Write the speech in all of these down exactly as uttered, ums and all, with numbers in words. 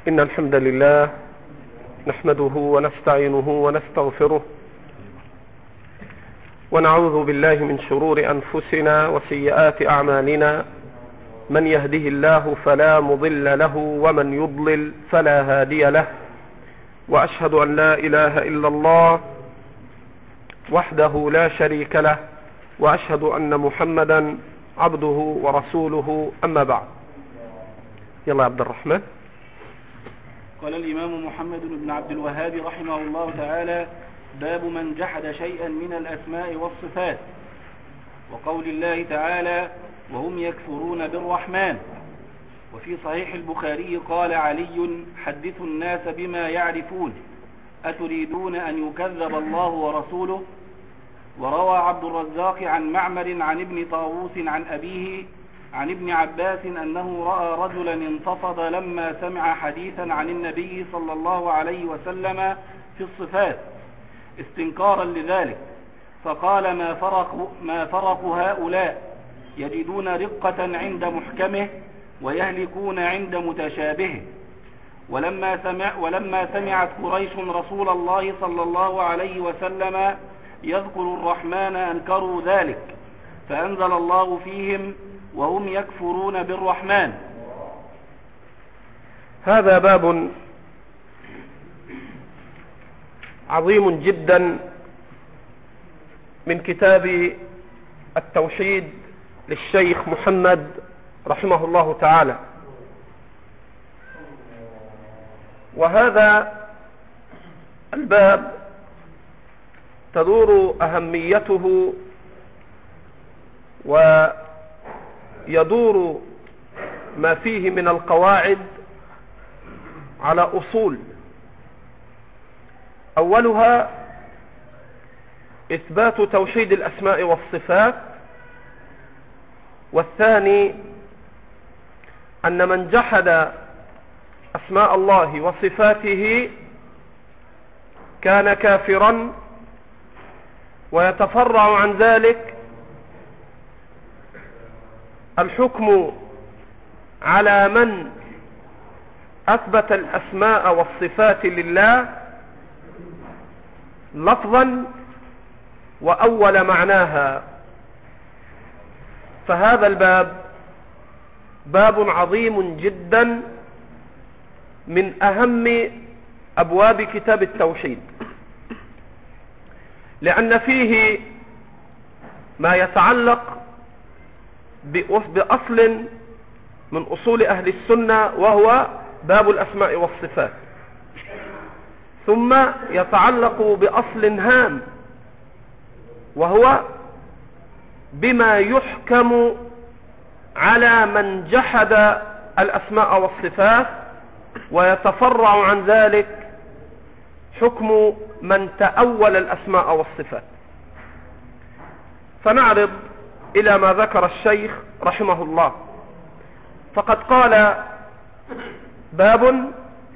إن الحمد لله نحمده ونستعينه ونستغفره ونعوذ بالله من شرور أنفسنا وسيئات أعمالنا. من يهده الله فلا مضل له ومن يضلل فلا هادي له، وأشهد أن لا إله إلا الله وحده لا شريك له، وأشهد أن محمدا عبده ورسوله. أما بعد، يلا يا عبد الرحمن. قال الإمام محمد بن عبد الوهاب رحمه الله تعالى: باب من جحد شيئا من الأسماء والصفات. وقول الله تعالى: وهم يكفرون بالرحمن. وفي صحيح البخاري قال علي: حدثوا الناس بما يعرفون، أتريدون أن يكذب الله ورسوله؟ وروى عبد الرزاق عن معمر عن ابن طاووس عن أبيه عن ابن عباس أنه رأى رجلا انتفض لما سمع حديثا عن النبي صلى الله عليه وسلم في الصفات استنكارا لذلك، فقال: ما فرق, ما فرق هؤلاء، يجدون رقة عند محكمه ويهلكون عند متشابهه. ولما, سمع ولما سمعت قريش رسول الله صلى الله عليه وسلم يذكر الرحمن أنكروا ذلك، فأنزل الله فيهم: وهم يكفرون بالرحمن. هذا باب عظيم جدا من كتاب التوحيد للشيخ محمد رحمه الله تعالى. وهذا الباب تدور أهميته ويدور ما فيه من القواعد على أصول. أولها إثبات توحيد الأسماء والصفات، والثاني أن من جحد أسماء الله وصفاته كان كافرا، ويتفرع عن ذلك الحكم على من أثبت الأسماء والصفات لله لفظا وأول معناها. فهذا الباب باب عظيم جدا من أهم أبواب كتاب التوحيد، لأن فيه ما يتعلق بأصل من أصول أهل السنة، وهو باب الأسماء والصفات، ثم يتعلق بأصل هام وهو بما يحكم على من جحد الأسماء والصفات، ويتفرع عن ذلك حكم من تأول الأسماء والصفات. فنعرض إلى ما ذكر الشيخ رحمه الله، فقد قال: باب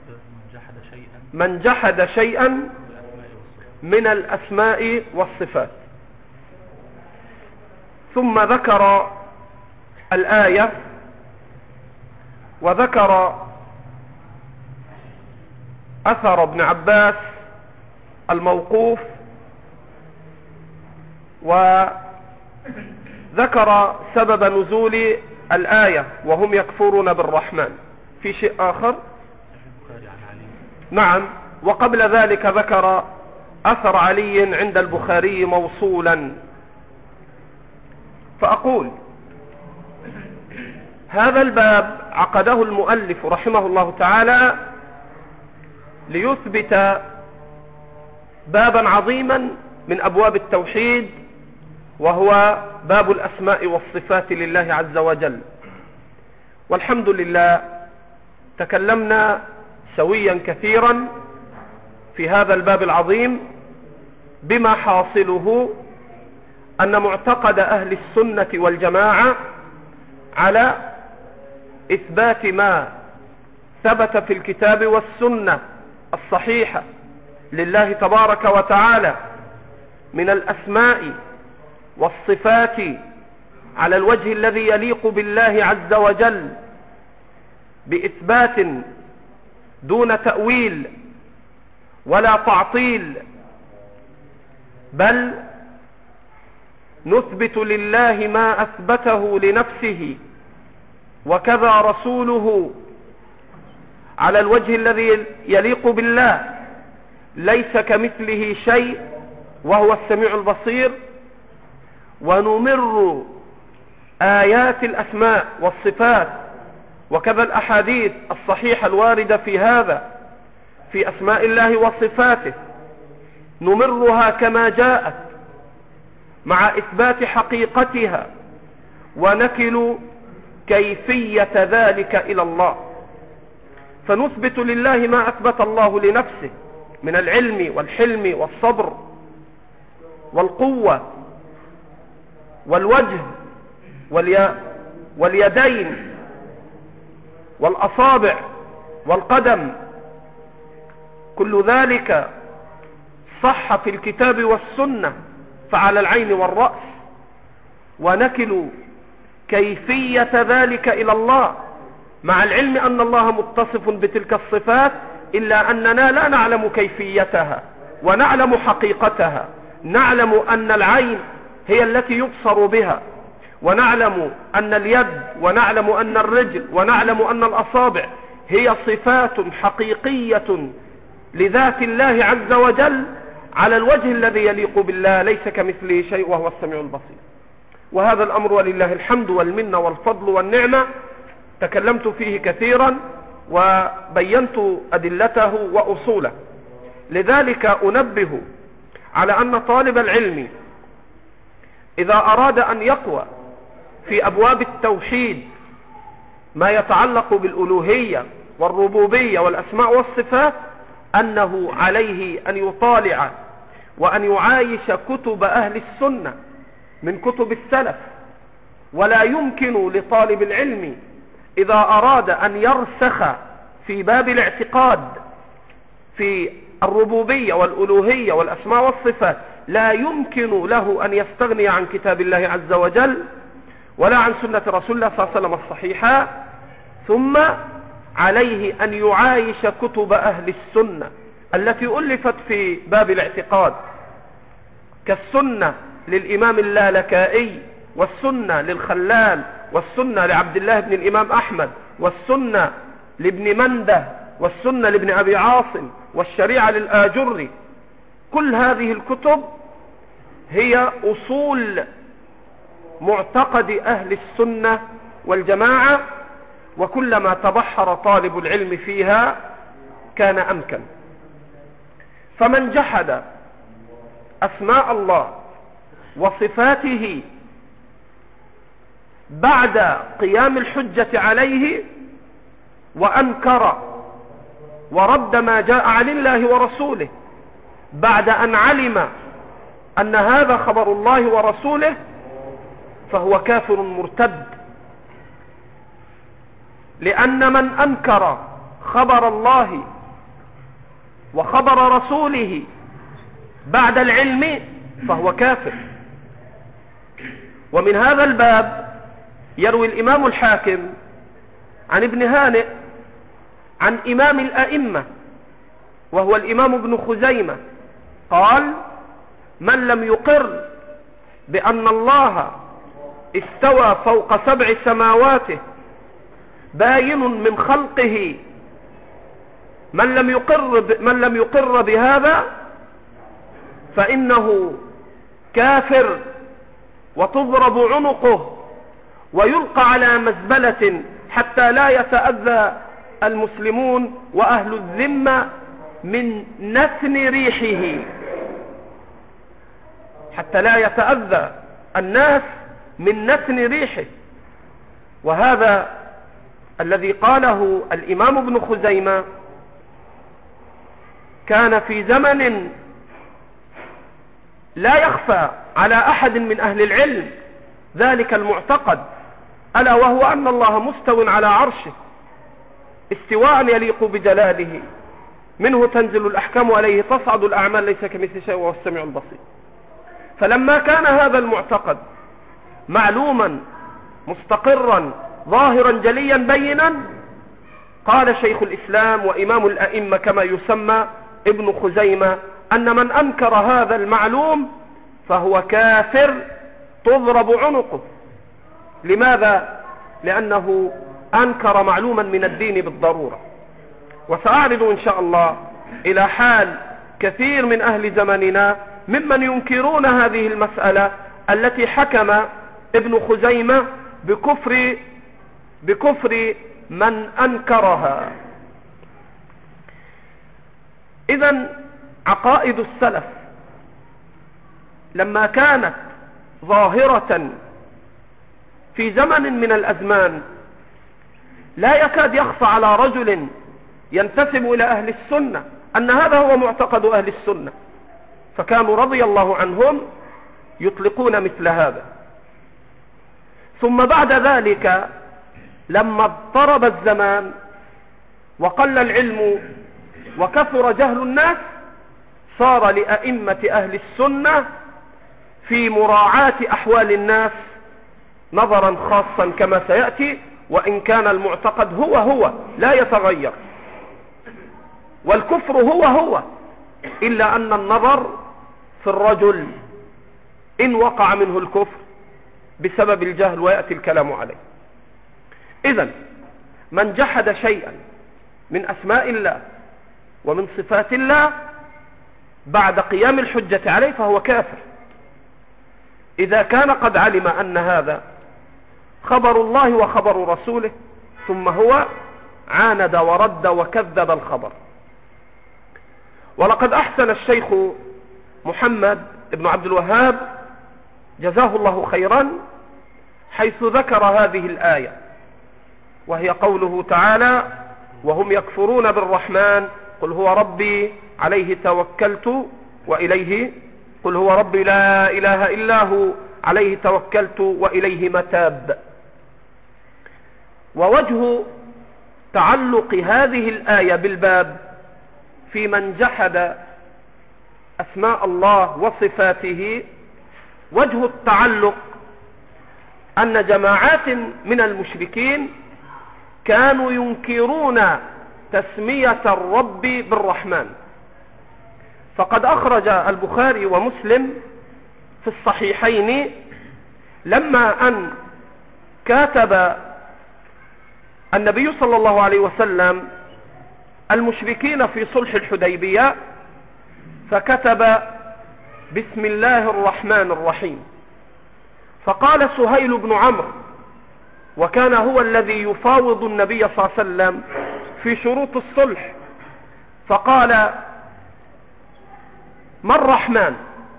من جحد شيئا من الأسماء والصفات. ثم ذكر الآية، وذكر أثر ابن عباس الموقوف، وذكر سبب نزول الآية: وهم يكفرون بالرحمن. في شيء آخر؟ نعم. وقبل ذلك ذكر أثر علي عند البخاري موصولا. فأقول: هذا الباب عقده المؤلف رحمه الله تعالى ليثبت بابا عظيما من أبواب التوحيد، وهو باب الأسماء والصفات لله عز وجل. والحمد لله تكلمنا سويا كثيرا في هذا الباب العظيم، بما حاصله أن معتقد أهل السنة والجماعة على إثبات ما ثبت في الكتاب والسنة الصحيحة لله تبارك وتعالى من الأسماء والصفات على الوجه الذي يليق بالله عز وجل، بإثبات دون تأويل ولا تعطيل، بل نثبت لله ما أثبته لنفسه وكذا رسوله على الوجه الذي يليق بالله، ليس كمثله شيء وهو السميع البصير. ونمر آيات الأسماء والصفات وكذا الأحاديث الصحيحة الواردة في هذا في أسماء الله وصفاته، نمرها كما جاءت مع إثبات حقيقتها، ونكل كيفية ذلك إلى الله. فنثبت لله ما أثبت الله لنفسه من العلم والحلم والصبر والقوة والوجه والي... واليدين والأصابع والقدم، كل ذلك صح في الكتاب والسنة فعلى العين والرأس. ونكل كيفية ذلك إلى الله مع العلم أن الله متصف بتلك الصفات، إلا أننا لا نعلم كيفيتها ونعلم حقيقتها. نعلم أن العين هي التي يبصر بها، ونعلم أن اليد، ونعلم أن الرجل، ونعلم أن الأصابع هي صفات حقيقية لذات الله عز وجل على الوجه الذي يليق بالله، ليس كمثله شيء وهو السميع البصير. وهذا الأمر ولله الحمد والمنة والفضل والنعمة تكلمت فيه كثيرا وبينت أدلته وأصوله. لذلك أنبه على أن طالب العلم إذا أراد أن يقوى في أبواب التوحيد ما يتعلق بالألوهية والربوبية والأسماء والصفات، أنه عليه أن يطالع وأن يعايش كتب أهل السنة من كتب السلف. ولا يمكن لطالب العلم إذا أراد أن يرسخ في باب الاعتقاد في الربوبية والألوهية والأسماء والصفات، لا يمكن له أن يستغني عن كتاب الله عز وجل ولا عن سنة رسول الله صلى الله عليه وسلم الصحيحة. ثم عليه أن يعايش كتب أهل السنة التي ألفت في باب الاعتقاد، كالسنة للإمام اللالكائي، والسنة للخلال، والسنة لعبد الله بن الإمام أحمد، والسنة لابن منده، والسنة لابن أبي عاصم، والشريعة للآجري. كل هذه الكتب هي أصول معتقد أهل السنة والجماعة، وكلما تبحر طالب العلم فيها كان أمكن. فمن جحد أسماء الله وصفاته بعد قيام الحجة عليه وأنكر ورد ما جاء عن الله ورسوله بعد أن علم أن هذا خبر الله ورسوله، فهو كافر مرتد. لأن من أنكر خبر الله وخبر رسوله بعد العلم فهو كافر. ومن هذا الباب يروي الإمام الحاكم عن ابن هانئ عن إمام الأئمة وهو الإمام ابن خزيمة قال: من لم يقر بأن الله استوى فوق سبع سماواته باين من خلقه، من لم يقر ب... من لم يقر بهذا فإنه كافر، وتضرب عنقه ويلقى على مزبلة حتى لا يتأذى المسلمون وأهل الذمة من نتن ريحه، حتى لا يتأذى الناس من نتن ريحه. وهذا الذي قاله الإمام ابن خزيمة كان في زمن لا يخفى على أحد من أهل العلم ذلك المعتقد، ألا وهو أن الله مستو على عرشه استواء يليق بجلاله، منه تنزل الأحكام وإليه تصعد الأعمال، ليس كمثل شيء وهو السميع البصير. فلما كان هذا المعتقد معلوما مستقرا ظاهرا جليا بينا، قال شيخ الإسلام وإمام الأئمة كما يسمى ابن خزيمة أن من أنكر هذا المعلوم فهو كافر تضرب عنقه. لماذا؟ لأنه أنكر معلوما من الدين بالضرورة. وسأعرض إن شاء الله إلى حال كثير من أهل زمننا ممن ينكرون هذه المسألة التي حكم ابن خزيمة بكفر بكفر من أنكرها. إذن عقائد السلف لما كانت ظاهرة في زمن من الأزمان لا يكاد يخفى على رجل ينتسب إلى أهل السنة أن هذا هو معتقد أهل السنة، فكانوا رضي الله عنهم يطلقون مثل هذا. ثم بعد ذلك لما اضطرب الزمان وقل العلم وكثر جهل الناس صار لأئمة أهل السنة في مراعاة أحوال الناس نظرا خاصا كما سيأتي، وإن كان المعتقد هو هو لا يتغير والكفر هو هو، إلا أن النظر في الرجل إن وقع منه الكفر بسبب الجهل ويأتي الكلام عليه. إذن من جحد شيئا من أسماء الله ومن صفات الله بعد قيام الحجة عليه فهو كافر، إذا كان قد علم أن هذا خبر الله وخبر رسوله ثم هو عاند ورد وكذب الخبر. ولقد أحسن الشيخ محمد بن عبد الوهاب جزاه الله خيرا حيث ذكر هذه الآية، وهي قوله تعالى: وهم يكفرون بالرحمن قل هو ربي عليه توكلت وإليه قل هو ربي لا إله إلا هو عليه توكلت وإليه متاب. ووجه تعلق هذه الآية بالباب في من جحد أسماء الله وصفاته، وجه التعلق أن جماعات من المشركين كانوا ينكرون تسمية الرب بالرحمن. فقد أخرج البخاري ومسلم في الصحيحين لما أن كاتب النبي صلى الله عليه وسلم المشركين في صلح الحديبية فكتب بسم الله الرحمن الرحيم، فقال سهيل بن عمرو وكان هو الذي يفاوض النبي صلى الله عليه وسلم في شروط الصلح، فقال: ما الرحمن؟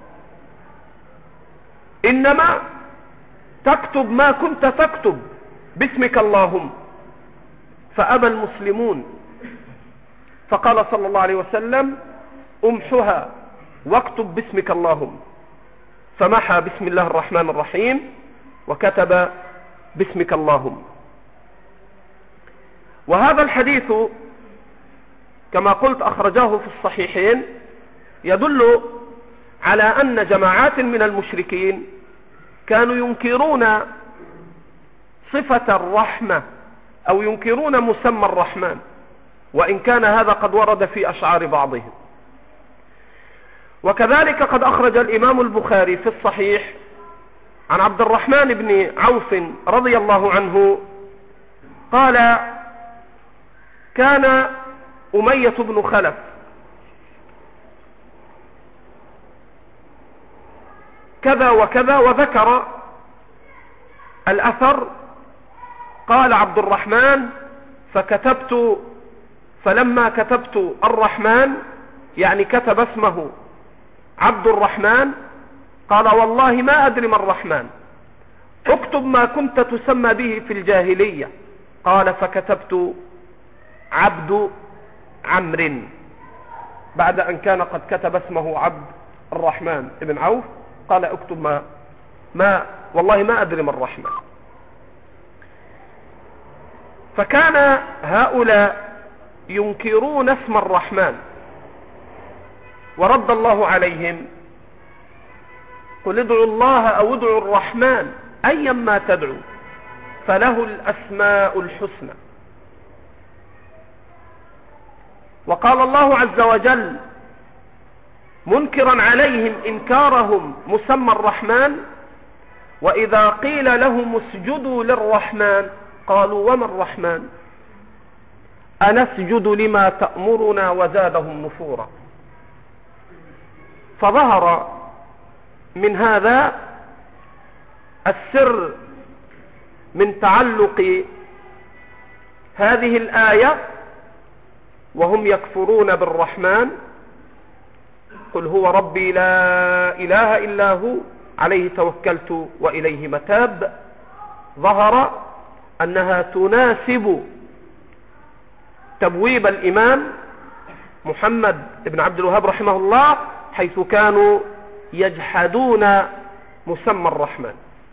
إنما تكتب ما كنت تكتب باسمك اللهم. فأبى المسلمون، فقال صلى الله عليه وسلم: امحها واكتب باسمك اللهم. فمحى بسم الله الرحمن الرحيم وكتب باسمك اللهم. وهذا الحديث كما قلت أخرجاه في الصحيحين يدل على أن جماعات من المشركين كانوا ينكرون صفة الرحمة أو ينكرون مسمى الرحمن، وإن كان هذا قد ورد في أشعار بعضهم. وكذلك قد أخرج الإمام البخاري في الصحيح عن عبد الرحمن بن عوف رضي الله عنه قال: كان أمية بن خلف كذا وكذا، وذكر الأثر. قال عبد الرحمن: فكتبت فلما كتبت الرحمن يعني كتب اسمه عبد الرحمن، قال: والله ما أدري ما الرحمن، اكتب ما كنت تسمى به في الجاهلية. قال: فكتبت عبد عمرو بعد أن كان قد كتب اسمه عبد الرحمن بن عوف. قال: اكتب ما, ما والله ما أدري ما الرحمن. فكان هؤلاء ينكرون اسم الرحمن، ورد الله عليهم: قل ادعوا الله أو ادعوا الرحمن أيما تدعوا فله الأسماء الحسنى. وقال الله عز وجل منكرا عليهم إنكارهم مسمى الرحمن: وإذا قيل لهم اسجدوا للرحمن قالوا وما الرحمن أنسجد لما تأمرنا وزادهم نفورا. فظهر من هذا السر من تعلق هذه الآية وهم يكفرون بالرحمن: قل هو ربي لا إله إلا هو عليه توكلت وإليه متاب. ظهر أنها تناسب تبويب الإمام محمد بن عبد الوهاب رحمه الله، حيث كانوا يجحدون مسمى الرحمن.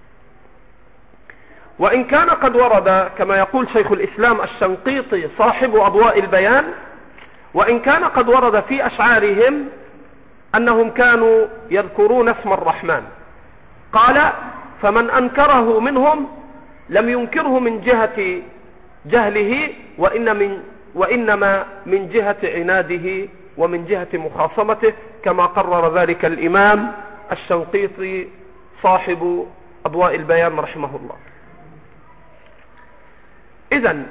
وإن كان قد ورد كما يقول شيخ الإسلام الشنقيطي صاحب أضواء البيان، وإن كان قد ورد في أشعارهم أنهم كانوا يذكرون اسم الرحمن. قال: فمن أنكره منهم لم ينكره من جهة جهله، وإن من وإنما من جهة عناده ومن جهة مخاصمته، كما قرر ذلك الإمام الشنقيطي صاحب أضواء البيان رحمه الله. إذن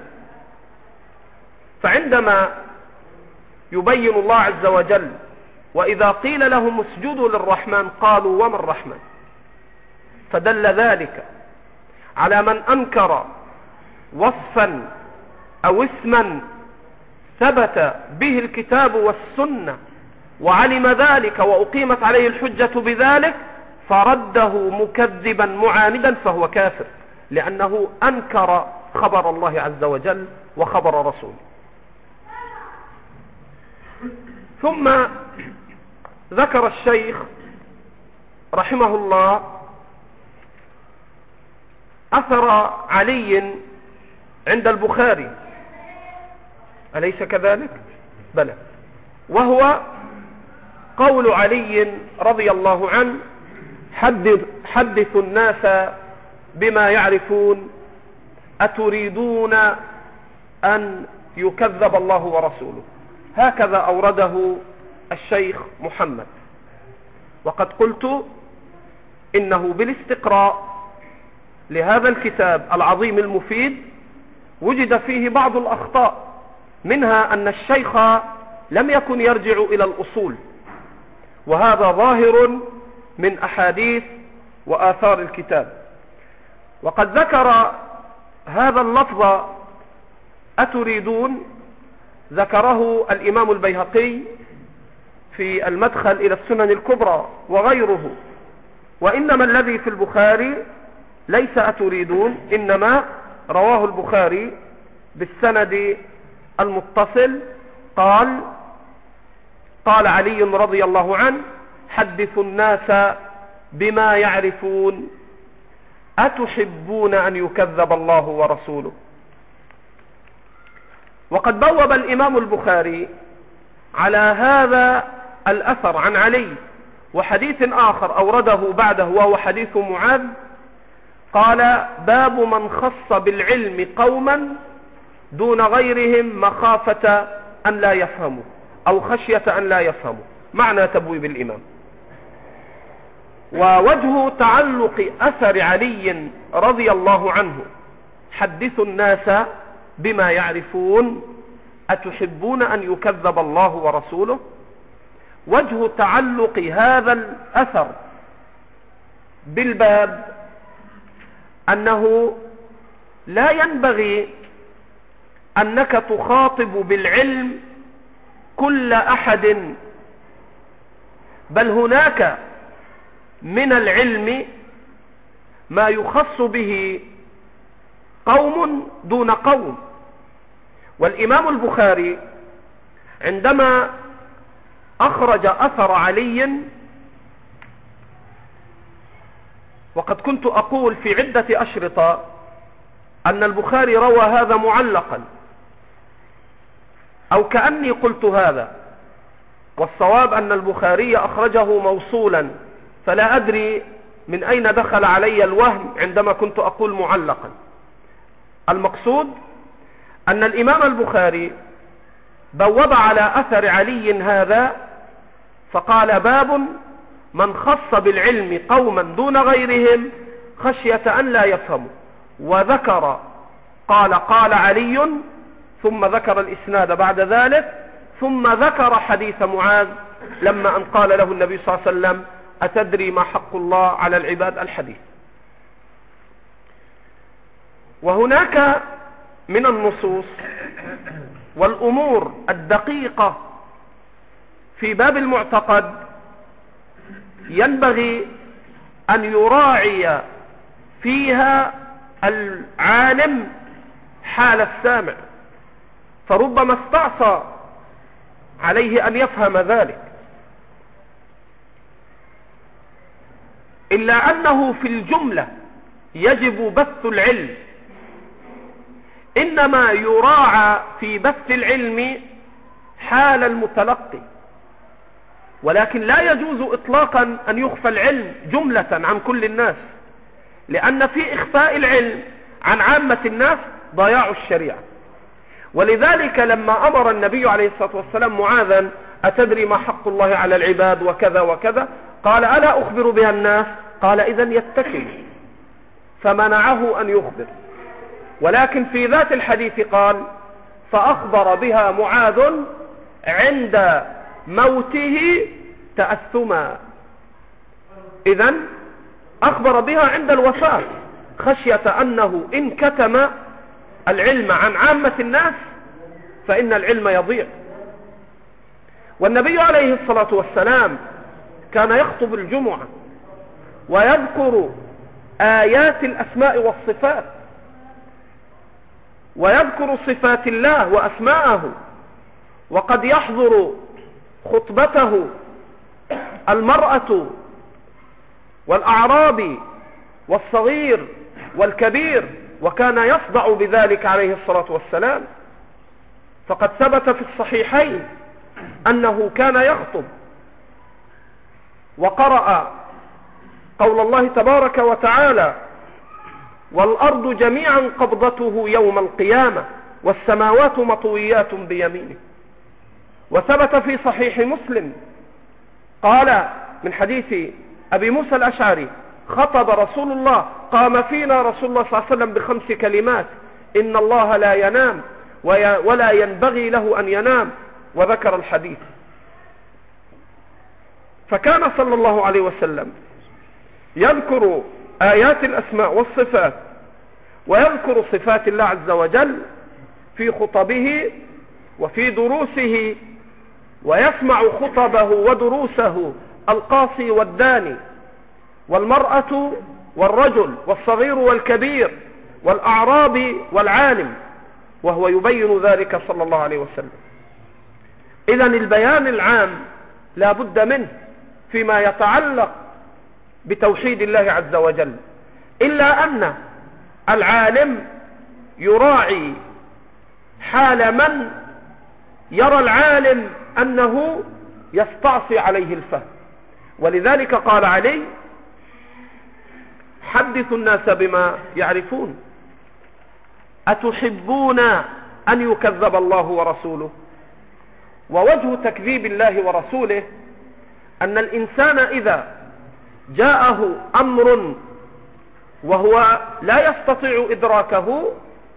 فعندما يبين الله عز وجل وإذا قيل لهم اسجدوا للرحمن قالوا وما الرحمن، فدل ذلك على من أنكر وصفا أو اسما ثبت به الكتاب والسنة وعلم ذلك وأقيمت عليه الحجة بذلك فرده مكذبا معاندا فهو كافر، لأنه أنكر خبر الله عز وجل وخبر رسوله. ثم ذكر الشيخ رحمه الله أثر علي عند البخاري، أليس كذلك؟ بلى. وهو قول علي رضي الله عنه: حدث حدثوا الناس بما يعرفون أتريدون أن يكذب الله ورسوله. هكذا أورده الشيخ محمد. وقد قلت إنه بالاستقراء لهذا الكتاب العظيم المفيد وجد فيه بعض الأخطاء، منها أن الشيخ لم يكن يرجع إلى الأصول، وهذا ظاهر من أحاديث وآثار الكتاب. وقد ذكر هذا اللفظ أتريدون ذكره الإمام البيهقي في المدخل إلى السنن الكبرى وغيره، وإنما الذي في البخاري ليس أتريدون، إنما رواه البخاري بالسند المتصل. قال قال علي رضي الله عنه: حدثوا الناس بما يعرفون أتحبون أن يكذب الله ورسوله. وقد بوب الإمام البخاري على هذا الأثر عن علي وحديث آخر أورده بعده وهو حديث معاذ، قال: باب من خص بالعلم قوما دون غيرهم مخافة أن لا يفهموا أو خشية أن لا يفهموا، معنى تبويب الإمام. ووجه تعلق أثر علي رضي الله عنه حدثوا الناس بما يعرفون أتحبون أن يكذب الله ورسوله، وجه تعلق هذا الأثر بالباب أنه لا ينبغي أنك تخاطب بالعلم كل أحد، بل هناك من العلم ما يخص به قوم دون قوم. والإمام البخاري عندما أخرج أثر علي، وقد كنت أقول في عدة أشرطة أن البخاري روى هذا معلقا، أو كأني قلت هذا، والصواب أن البخاري أخرجه موصولا، فلا أدري من أين دخل علي الوهم عندما كنت أقول معلقا. المقصود أن الإمام البخاري بوب على أثر علي هذا فقال: باب من خص بالعلم قوما دون غيرهم خشية أن لا يفهموا. وذكر قال قال علي، ثم ذكر الإسناد بعد ذلك، ثم ذكر حديث معاذ لما أن قال له النبي صلى الله عليه وسلم: أتدري ما حق الله على العباد؟ الحديث. وهناك من النصوص والأمور الدقيقة في باب المعتقد ينبغي أن يراعي فيها العالم حال السامع، فربما استعصى عليه أن يفهم ذلك، إلا أنه في الجملة يجب بث العلم، إنما يراعى في بث العلم حال المتلقي، ولكن لا يجوز إطلاقا أن يخفى العلم جملة عن كل الناس، لأن في إخفاء العلم عن عامة الناس ضياع الشريعة. ولذلك لما أمر النبي عليه الصلاة والسلام معاذا: أتدري ما حق الله على العباد وكذا وكذا، قال: ألا أخبر بها الناس؟ قال: إذن يتكل، فمنعه أن يخبر. ولكن في ذات الحديث قال: فأخبر بها معاذ عند موته تأثما. إذن أخبر بها عند الوفاة خشية أنه إن كتم العلم عن عامة الناس فإن العلم يضيع. والنبي عليه الصلاة والسلام كان يخطب الجمعة ويذكر آيات الأسماء والصفات، ويذكر صفات الله وأسماءه، وقد يحضر خطبته المرأة والأعرابي والصغير والكبير، وكان يصدع بذلك عليه الصلاة والسلام. فقد ثبت في الصحيحين أنه كان يخطب وقرأ قول الله تبارك وتعالى: والأرض جميعا قبضته يوم القيامة والسماوات مطويات بيمينه. وثبت في صحيح مسلم قال من حديث أبي موسى الأشعري: خطب رسول الله، قام فينا رسول الله صلى الله عليه وسلم بخمس كلمات: إن الله لا ينام ولا ينبغي له أن ينام، وذكر الحديث. فكان صلى الله عليه وسلم يذكر آيات الأسماء والصفات ويذكر صفات الله عز وجل في خطبه وفي دروسه، ويسمع خطبه ودروسه القاصي والداني، والمرأة والرجل والصغير والكبير والأعرابي والعالم، وهو يبين ذلك صلى الله عليه وسلم. إذن البيان العام لا بد منه فيما يتعلق بتوحيد الله عز وجل، إلا أن العالم يراعي حال من يرى العالم أنه يستعصي عليه الفهم. ولذلك قال علي: حدثوا الناس بما يعرفون، أتحبون أن يكذب الله ورسوله؟ ووجه تكذيب الله ورسوله أن الإنسان إذا جاءه أمر وهو لا يستطيع إدراكه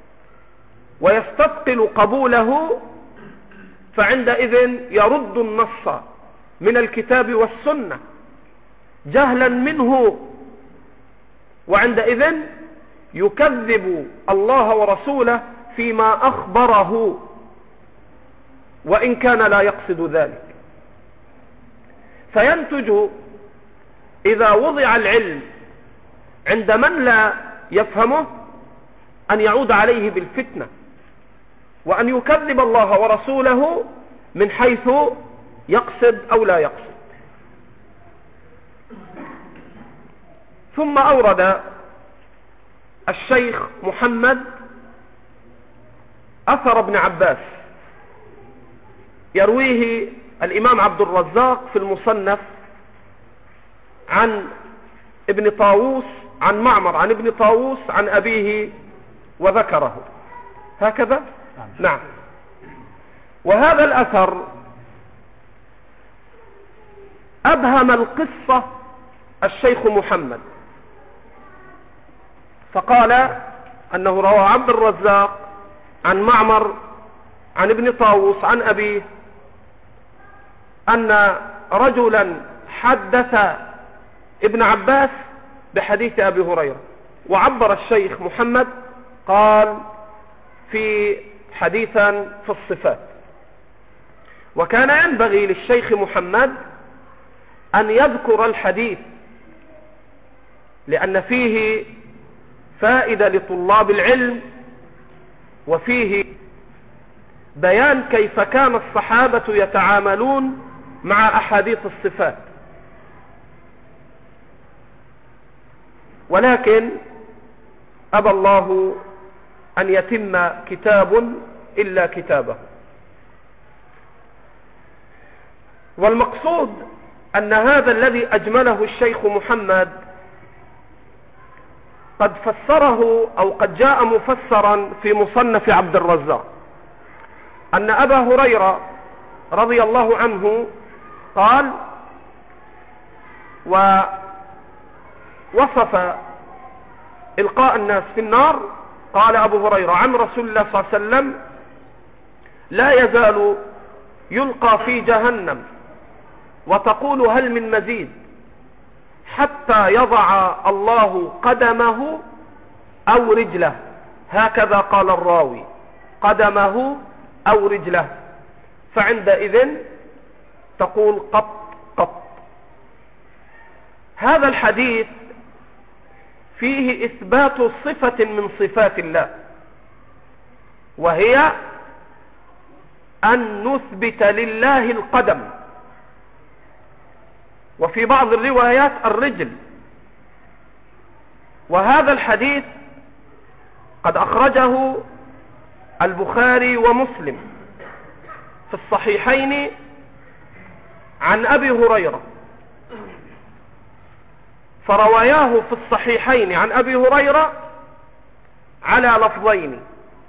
ويستثقل قبوله، فعندئذ يرد النص من الكتاب والسنة جهلا منه، وعندئذ يكذب الله ورسوله فيما أخبره وإن كان لا يقصد ذلك. فينتج إذا وضع العلم عند من لا يفهمه أن يعود عليه بالفتنة، وأن يكذب الله ورسوله من حيث يقصد أو لا يقصد. ثم أورد الشيخ محمد أثر ابن عباس يرويه الإمام عبد الرزاق في المصنف عن ابن طاووس عن معمر عن ابن طاووس عن أبيه وذكره هكذا. نعم. وهذا الأثر أبهم القصة الشيخ محمد، فقال أنه روى عبد الرزاق عن معمر عن ابن طاووس عن أبيه أن رجلا حدث ابن عباس بحديث أبي هريرة، وعبر الشيخ محمد قال في حديثا في الصفات. وكان ينبغي للشيخ محمد أن يذكر الحديث لأن فيه فائدة لطلاب العلم، وفيه بيان كيف كان الصحابة يتعاملون مع أحاديث الصفات. ولكن أبى الله أن يتم كتاب إلا كتابه. والمقصود أن هذا الذي أجمله الشيخ محمد قد فسره أو قد جاء مفسرا في مصنف عبد الرزاق، أن أبا هريرة رضي الله عنه قال، ووصف إلقاء الناس في النار، قال أبو هريرة عن رسول الله صلى الله عليه وسلم: لا يزال يلقى في جهنم وتقول هل من مزيد حتى يضع الله قدمه أو رجله. هكذا قال الراوي، قدمه أو رجله، فعندئذ تقول قط قط. هذا الحديث فيه إثبات صفة من صفات الله، وهي أن نثبت لله القدم، وفي بعض الروايات الرجل. وهذا الحديث قد أخرجه البخاري ومسلم في الصحيحين عن أبي هريرة، فرواياه في الصحيحين عن أبي هريرة على لفظين: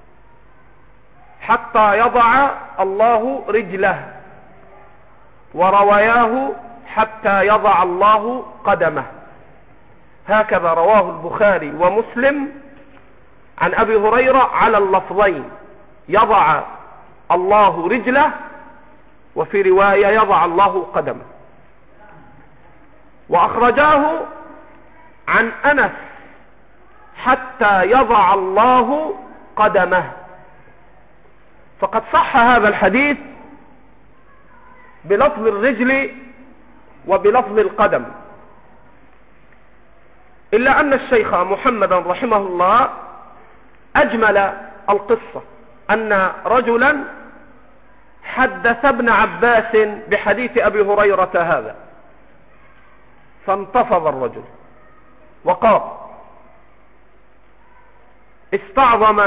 حتى يضع الله رجله، ورواياه حتى يضع الله قدمه. هكذا رواه البخاري ومسلم عن أبي هريرة على اللفظين: يضع الله رجله، وفي رواية يضع الله قدمه. وأخرجاه عن أنس: حتى يضع الله قدمه. فقد صح هذا الحديث بلفظ الرجل وبلفظ القدم، إلا أن الشيخ محمد رحمه الله أجمل القصة، أن رجلا حدث ابن عباس بحديث أبي هريرة هذا، فانتفض الرجل وقال: استعظم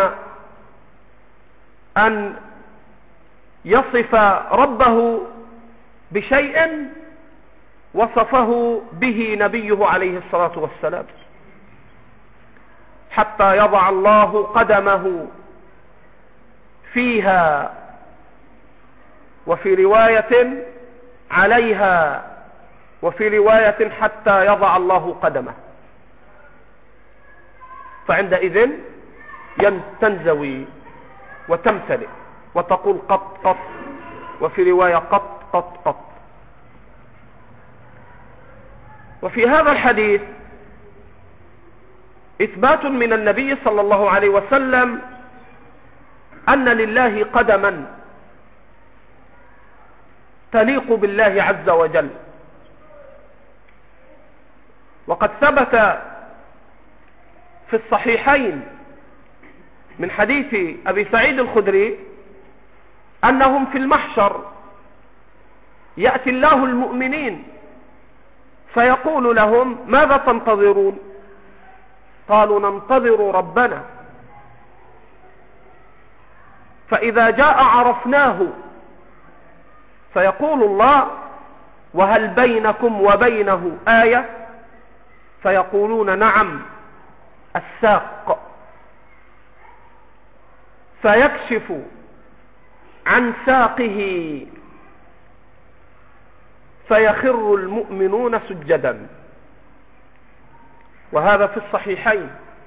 أن يصف ربه بشيء وصفه به نبيه عليه الصلاة والسلام: حتى يضع الله قدمه فيها، وفي رواية عليها، وفي رواية حتى يضع الله قدمه. فعندئذ تنزوي وتمتلئ وتقول قط قط، وفي رواية قط قط قط. وفي هذا الحديث إثبات من النبي صلى الله عليه وسلم أن لله قدما تليق بالله عز وجل. وقد ثبت في الصحيحين من حديث أبي سعيد الخدري أنهم في المحشر يأتي الله المؤمنين فيقول لهم: ماذا تنتظرون؟ قالوا: ننتظر ربنا. فإذا جاء عرفناه، فيقول الله: وهل بينكم وبينه آية؟ فيقولون: نعم، الساق. فيكشف عن ساقه فيخر المؤمنون سجدا. وهذا في الصحيحين،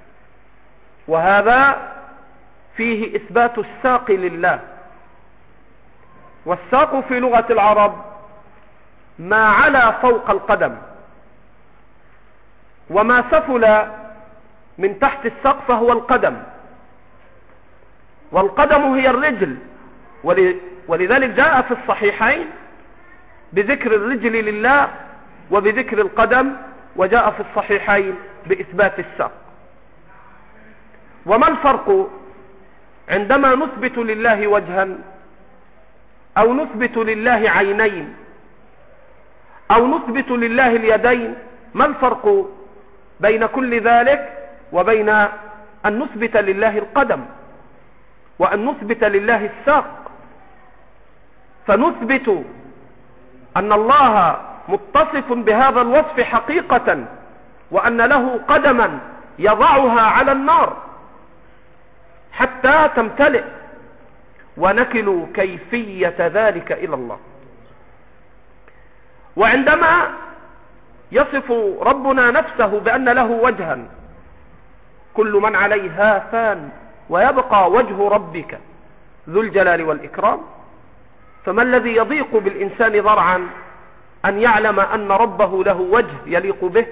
وهذا فيه إثبات الساق لله. والساق في لغة العرب ما علا فوق القدم، وما سفل من تحت الساق فهو القدم، والقدم هي الرجل. ولذلك جاء في الصحيحين بذكر الرجل لله وبذكر القدم، وجاء في الصحيحين بإثبات الساق. وما الفرق عندما نثبت لله وجها أو نثبت لله عينين أو نثبت لله اليدين؟ ما الفرق بين كل ذلك وبين أن نثبت لله القدم وأن نثبت لله الساق؟ فنثبت أن الله متصف بهذا الوصف حقيقة، وأن له قدما يضعها على النار حتى تمتلئ، ونكل كيفية ذلك إلى الله. وعندما يصف ربنا نفسه بأن له وجها، كل من عليها فان ويبقى وجه ربك ذو الجلال والإكرام، فما الذي يضيق بالإنسان ذرعا أن يعلم أن ربه له وجه يليق به،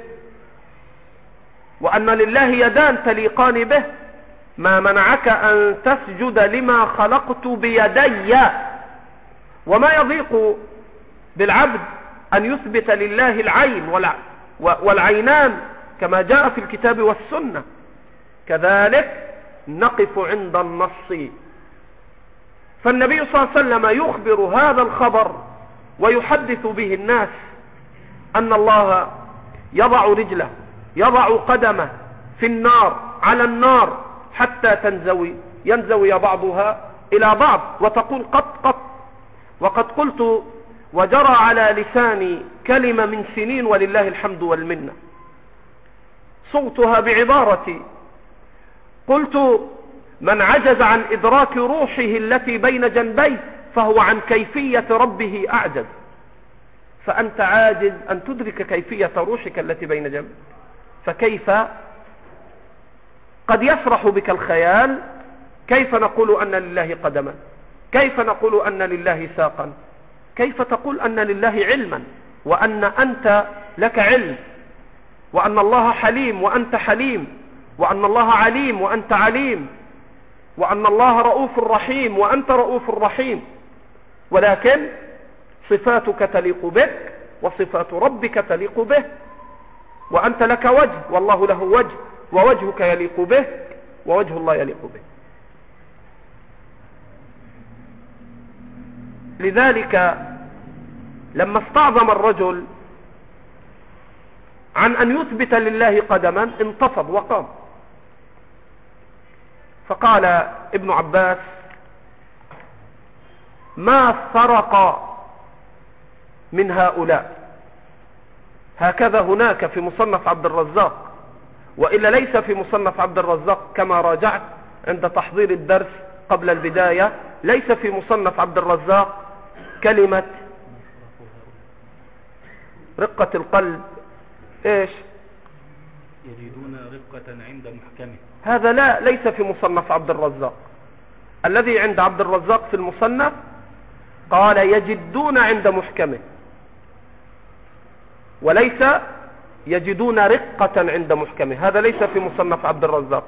وأن لله يدان تليقان به؟ ما منعك أن تسجد لما خلقت بيدي؟ وما يضيق بالعبد أن يثبت لله العين والعينان كما جاء في الكتاب والسنة. كذلك نقف عند النص. فالنبي صلى الله عليه وسلم يخبر هذا الخبر ويحدث به الناس أن الله يضع رجله، يضع قدمه في النار، على النار، حتى تنزوي ينزوي بعضها إلى بعض وتقول قط قط. وقد قلت وجرى على لساني كلمة من سنين ولله الحمد والمنة، صوتها بعبارتي، قلت: من عجز عن إدراك روحه التي بين جنبيه فهو عن كيفية ربه أعجز. فأنت عاجز أن تدرك كيفية روحك التي بين جنبك، فكيف قد يسرح بك الخيال؟ كيف نقول أن لله قدما؟ كيف نقول أن لله ساقا؟ كيف تقول أن لله علما وأن أنت لك علم، وأن الله حليم وأنت حليم، وأن الله عليم وأنت عليم، وأن الله رؤوف رحيم وأنت رؤوف رحيم؟ ولكن صفاتك تليق بك وصفات ربك تليق به، وأنت لك وجه والله له وجه، ووجهك يليق به ووجه الله يليق به. لذلك لما استعظم الرجل عن أن يثبت لله قدما انتفض وقام، فقال ابن عباس: ما فرق من هؤلاء. هكذا هناك في مصنف عبد الرزاق، وإلا ليس في مصنف عبد الرزاق كما راجعت عند تحضير الدرس قبل البداية، ليس في مصنف عبد الرزاق كلمة رقة القلب ايش يجدون رقة عند محكمه. هذا لا ليس في مصنف عبد الرزاق. الذي عند عبد الرزاق في المصنف قال يجدون عند محكمه، وليس يجدون رقة عند محكمه. هذا ليس في مصنف عبد الرزاق.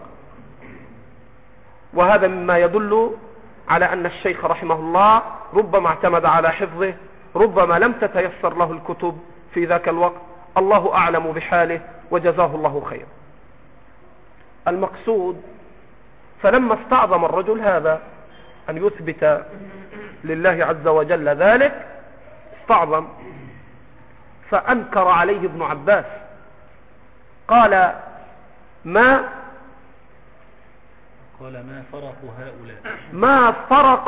وهذا مما يدل على أن الشيخ رحمه الله ربما اعتمد على حفظه، ربما لم تتيسر له الكتب في ذاك الوقت، الله أعلم بحاله وجزاه الله خير. المقصود، فلما استعظم الرجل هذا أن يثبت لله عز وجل ذلك، استعظم، فأنكر عليه ابن عباس، قال: ما قال ما فرق هؤلاء ما فرق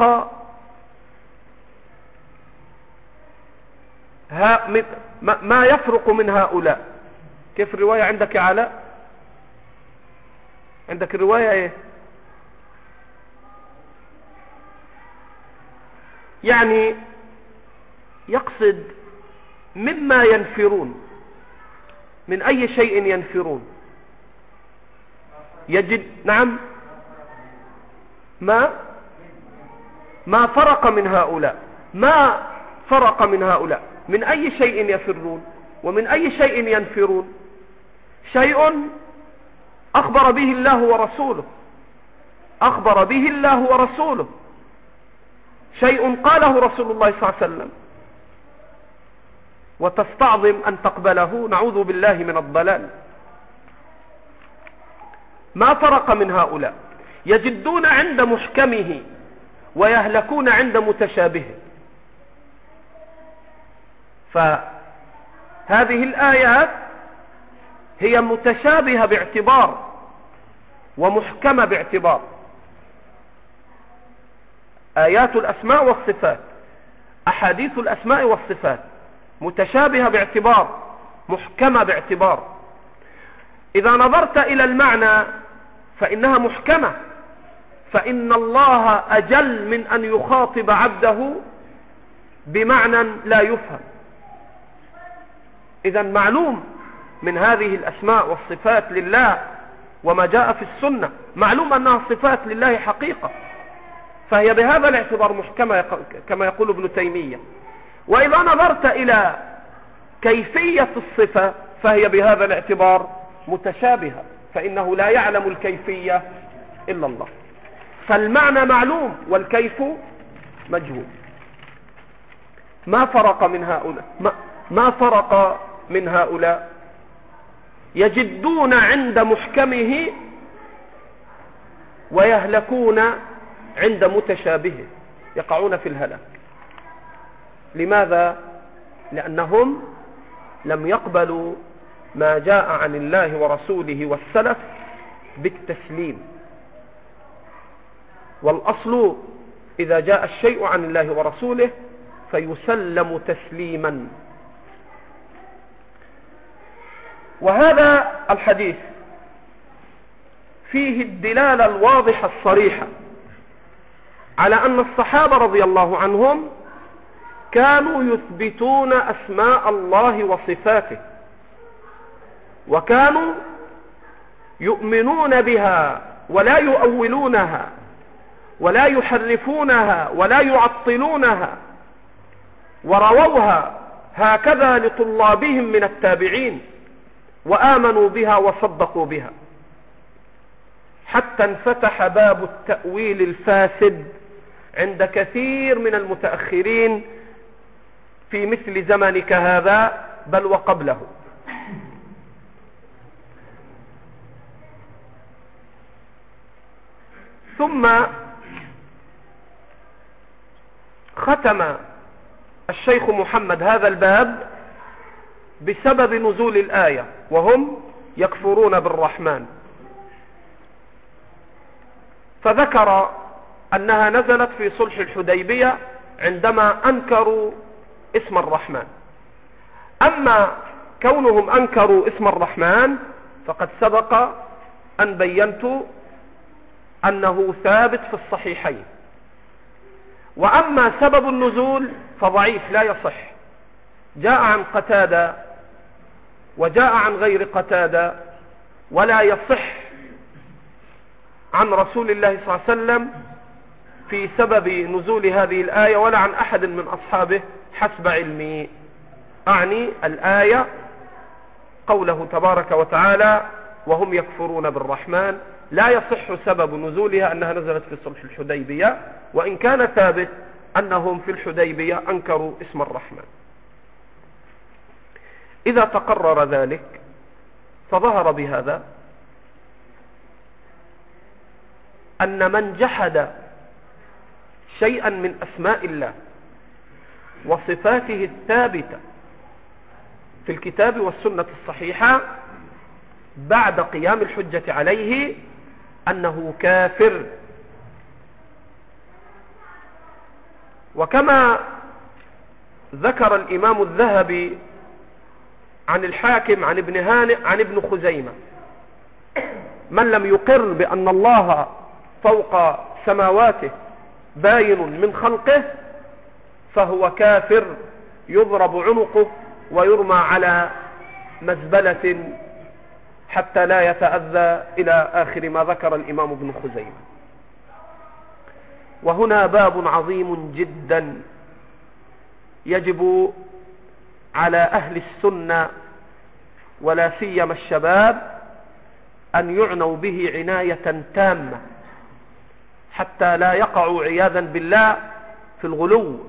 ها ما, ما يفرق من هؤلاء. كيف الرواية عندك يا علاء؟ عندك الرواية ايه؟ يعني يقصد مما ينفرون، من أي شيء ينفرون. يجد نعم ما ما فرق من هؤلاء، ما فرق من هؤلاء، من أي شيء يفرون ومن أي شيء ينفرون؟ شيء أخبر به الله ورسوله، أخبر به الله ورسوله، شيء قاله رسول الله صلى الله عليه وسلم وتستعظم أن تقبله، نعوذ بالله من الضلال. ما فرق من هؤلاء، يجدون عند محكمه ويهلكون عند متشابهه. فهذه الآيات هي متشابهة باعتبار ومحكمة باعتبار. آيات الأسماء والصفات، أحاديث الأسماء والصفات متشابهة باعتبار، محكمة باعتبار. إذا نظرت إلى المعنى فإنها محكمة، فإن الله أجل من أن يخاطب عبده بمعنى لا يفهم. إذا معلوم من هذه الأسماء والصفات لله وما جاء في السنة، معلوم أنها صفات لله حقيقة، فهي بهذا الاعتبار محكمة كما يقول ابن تيمية. وإذا نظرت إلى كيفية الصفة فهي بهذا الاعتبار متشابهة، فإنه لا يعلم الكيفية إلا الله. فالمعنى معلوم والكيف مجهول. ما فرق من هؤلاء، ما, ما فرق من هؤلاء يجدون عند محكمه ويهلكون عند متشابهه، يقعون في الهلاك. لماذا؟ لأنهم لم يقبلوا ما جاء عن الله ورسوله والسلف بالتسليم. والأصل إذا جاء الشيء عن الله ورسوله فيسلم تسليما. وهذا الحديث فيه الدلالة الواضحة الصريحة على أن الصحابة رضي الله عنهم كانوا يثبتون أسماء الله وصفاته، وكانوا يؤمنون بها ولا يؤولونها ولا يحرفونها ولا يعطلونها، ورووها هكذا لطلابهم من التابعين وآمنوا بها وصدقوا بها، حتى انفتح باب التأويل الفاسد عند كثير من المتأخرين في مثل زمنك هذا بل وقبله. ثم ختم الشيخ محمد هذا الباب بسبب نزول الآية، وهم يكفرون بالرحمن، فذكر أنها نزلت في صلح الحديبية عندما أنكروا اسم الرحمن. أما كونهم أنكروا اسم الرحمن فقد سبق أن بينت أنه ثابت في الصحيحين. وأما سبب النزول فضعيف لا يصح، جاء عن قتادة وجاء عن غير قتادة، ولا يصح عن رسول الله صلى الله عليه وسلم في سبب نزول هذه الآية ولا عن أحد من أصحابه حسب علمي. أعني الآية قوله تبارك وتعالى وهم يكفرون بالرحمن، لا يصح سبب نزولها أنها نزلت في صلح الحديبية، وإن كان ثابت أنهم في الحديبية أنكروا اسم الرحمن. إذا تقرر ذلك فظهر بهذا أن من جحد شيئا من أسماء الله وصفاته الثابتة في الكتاب والسنة الصحيحة بعد قيام الحجة عليه أنه كافر. وكما ذكر الإمام الذهبي عن الحاكم عن ابن هانئ عن ابن خزيمة، من لم يقر بأن الله فوق سماواته باين من خلقه فهو كافر يضرب عنقه ويرمى على مزبلة حتى لا يتأذى، إلى آخر ما ذكر الإمام ابن خزيمة. وهنا باب عظيم جدا يجب على أهل السنة ولا سيما الشباب أن يعنوا به عناية تامة حتى لا يقعوا عياذا بالله في الغلو،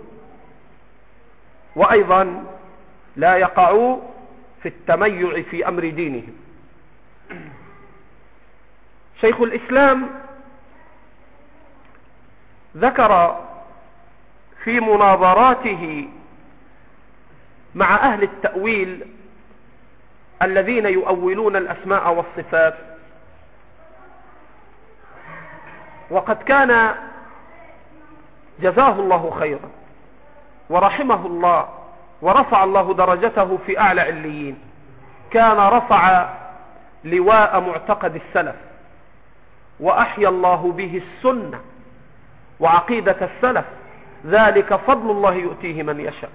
وأيضا لا يقعوا في التميع في أمر دينهم. شيخ الإسلام ذكر في مناظراته مع أهل التأويل الذين يؤولون الأسماء والصفات، وقد كان جزاه الله خيرا ورحمه الله ورفع الله درجته في أعلى عليين، كان رفع لواء معتقد السلف وأحيا الله به السنة وعقيدة السلف، ذلك فضل الله يؤتيه من يشاء.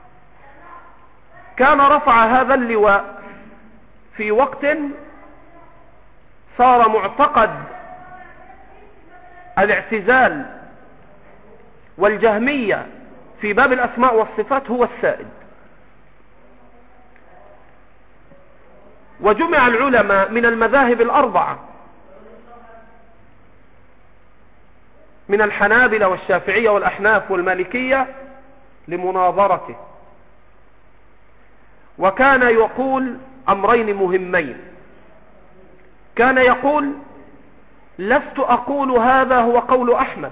كان رفع هذا اللواء في وقت صار معتقد الاعتزال والجهمية في باب الأسماء والصفات هو السائد، وجمع العلماء من المذاهب الأربعة من الحنابلة والشافعية والأحناف والمالكية لمناظرته، وكان يقول أمرين مهمين. كان يقول: لست أقول هذا هو قول أحمد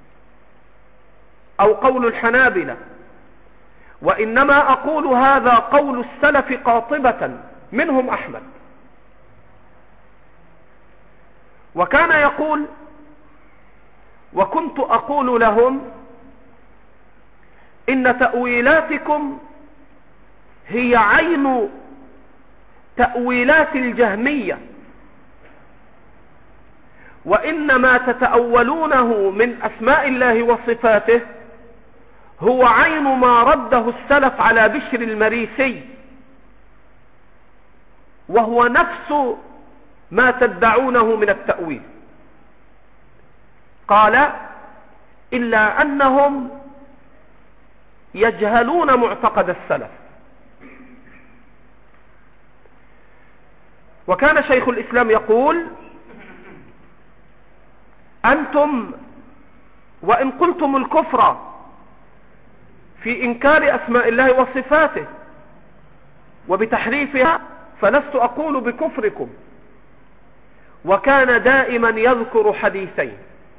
أو قول الحنابلة، وإنما أقول هذا قول السلف قاطبة منهم أحمد. وكان يقول: وكنت أقول لهم إن تأويلاتكم هي عين تأويلات الجهمية، وإنما تتأولونه من أسماء الله وصفاته هو عين ما رده السلف على بشر المريسي، وهو نفس ما تدعونه من التأويل. قال: إلا أنهم يجهلون معتقد السلف. وكان شيخ الإسلام يقول: أنتم وإن قلتم الكفر في إنكار أسماء الله وصفاته وبتحريفها فلست أقول بكفركم. وكان دائما يذكر حديثين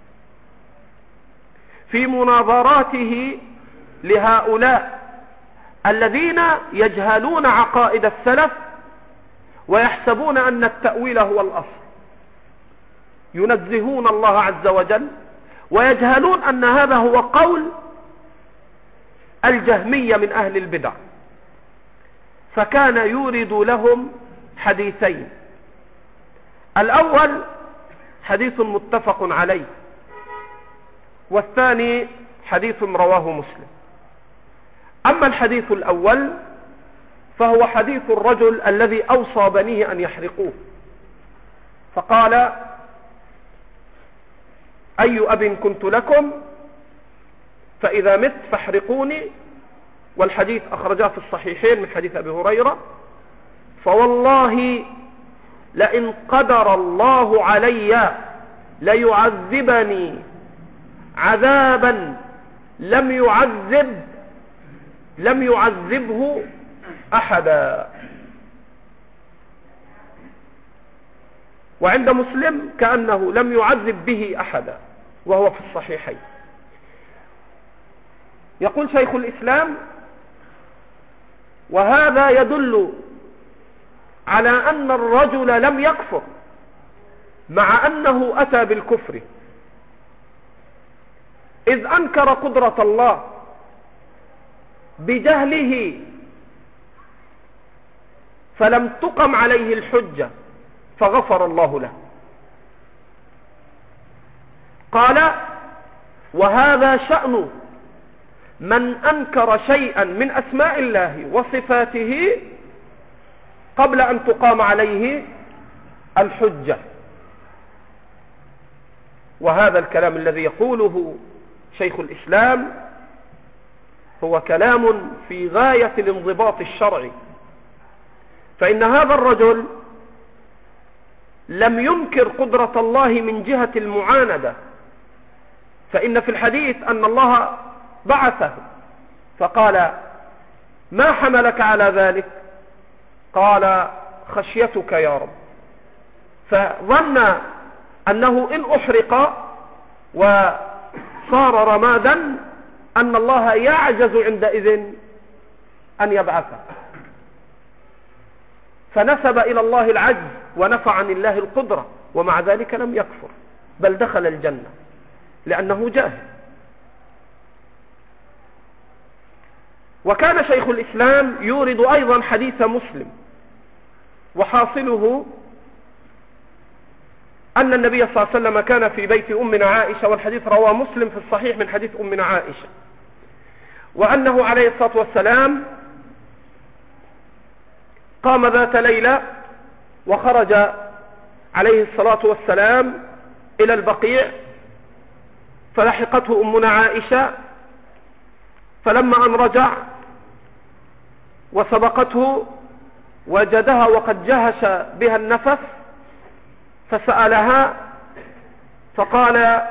في مناظراته لهؤلاء الذين يجهلون عقائد السلف ويحسبون أن التأويل هو الأصل، ينزهون الله عز وجل ويجهلون أن هذا هو قول الجهمية من أهل البدع. فكان يورد لهم حديثين: الأول حديث متفق عليه، والثاني حديث رواه مسلم. أما الحديث الأول فهو حديث الرجل الذي أوصى بنيه أن يحرقوه، فقال: أي أب كنت لكم فإذا مت فاحرقوني. والحديث أخرجاه في الصحيحين من حديث أبي هريرة: فوالله لئن قدر الله علي ليعذبني عذابا لم يعذب لم يعذبه أحدا. وعند مسلم كأنه لم يعذب به أحدا، وهو في الصحيحين. يقول شيخ الإسلام: وهذا يدل على أن الرجل لم يكفر مع أنه أتى بالكفر، إذ أنكر قدرة الله بجهله فلم تقم عليه الحجة فغفر الله له. قال: وهذا شأن من أنكر شيئا من أسماء الله وصفاته قبل أن تقام عليه الحجة. وهذا الكلام الذي يقوله شيخ الإسلام هو كلام في غاية الانضباط الشرعي، فإن هذا الرجل لم ينكر قدرة الله من جهة المعاندة، فإن في الحديث أن الله بعثه فقال: ما حملك على ذلك؟ قال: خشيتك يا رب. فظن أنه إن أحرق وصار رمادا أن الله يعجز عندئذ أن يبعثه، فنسب إلى الله العجز ونفى عن الله القدرة، ومع ذلك لم يكفر بل دخل الجنة لأنه جاهل. وكان شيخ الإسلام يورد أيضا حديث مسلم، وحاصله أن النبي صلى الله عليه وسلم كان في بيت أمنا عائشة، والحديث رواه مسلم في الصحيح من حديث أمنا عائشة، وأنه عليه الصلاة والسلام قام ذات ليلة وخرج عليه الصلاة والسلام إلى البقيع، فلحقته أمنا عائشة، فلما أن رجع وسبقته وجدها وقد جهش بها النفس، فسألها فقال: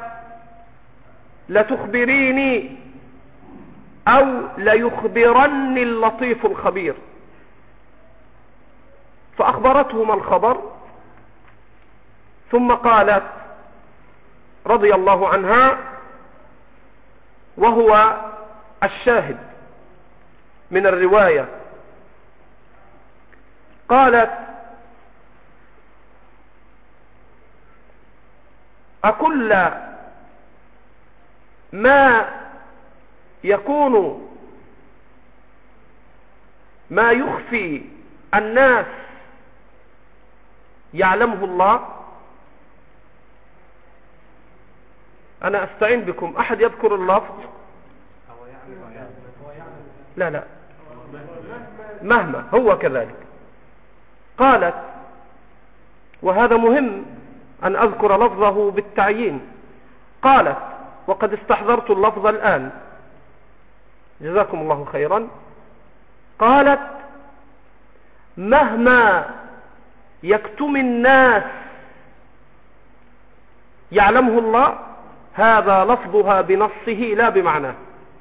لتخبريني أو ليخبرني اللطيف الخبير. فأخبرته ما الخبر، ثم قالت رضي الله عنها، وهو الشاهد من الرواية، قالت: أكل ما يكون ما يخفي الناس يعلمه الله؟ أنا أستعين بكم، أحد يذكر اللفظ؟ لا لا مهما هو كذلك. قالت، وهذا مهم أن أذكر لفظه بالتعيين، قالت: وقد استحضرت اللفظ الآن، جزاكم الله خيرا. قالت: مهما يكتم الناس يعلمه الله، هذا لفظها بنصه لا بمعناه.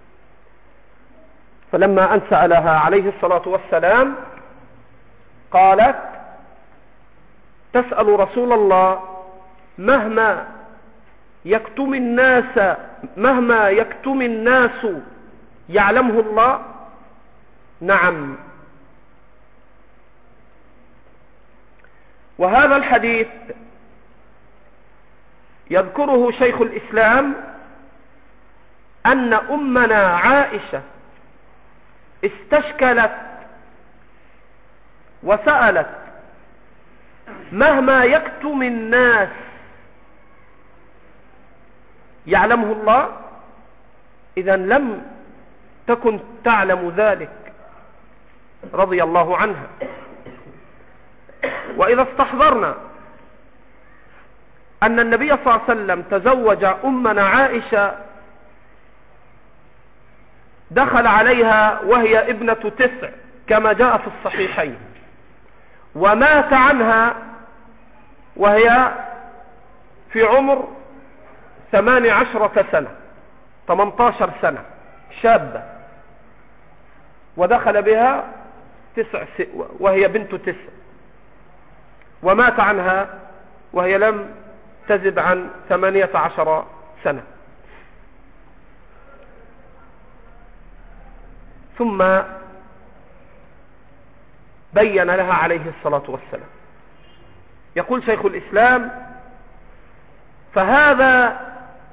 فلما أن سألها عليه الصلاة والسلام قالت: تسأل رسول الله مهما يكتم الناس مهما يكتم الناس يعلمه الله؟ نعم. وهذا الحديث يذكره شيخ الإسلام أن أمنا عائشة استشكلت وسألت: مهما يكتم الناس يعلمه الله؟ إذا لم تكن تعلم ذلك رضي الله عنها. وإذا استحضرنا أن النبي صلى الله عليه وسلم تزوج أمنا عائشة، دخل عليها وهي ابنة تسع كما جاء في الصحيحين، ومات عنها وهي في عمر ثمان عشرة سنة، ثمانية عشر سنة، شابة، ودخل بها تسع س... وهي بنت تسع، ومات عنها وهي لم تزد عن ثمانية عشر سنة. ثم بين لها عليه الصلاة والسلام. يقول شيخ الإسلام: فهذا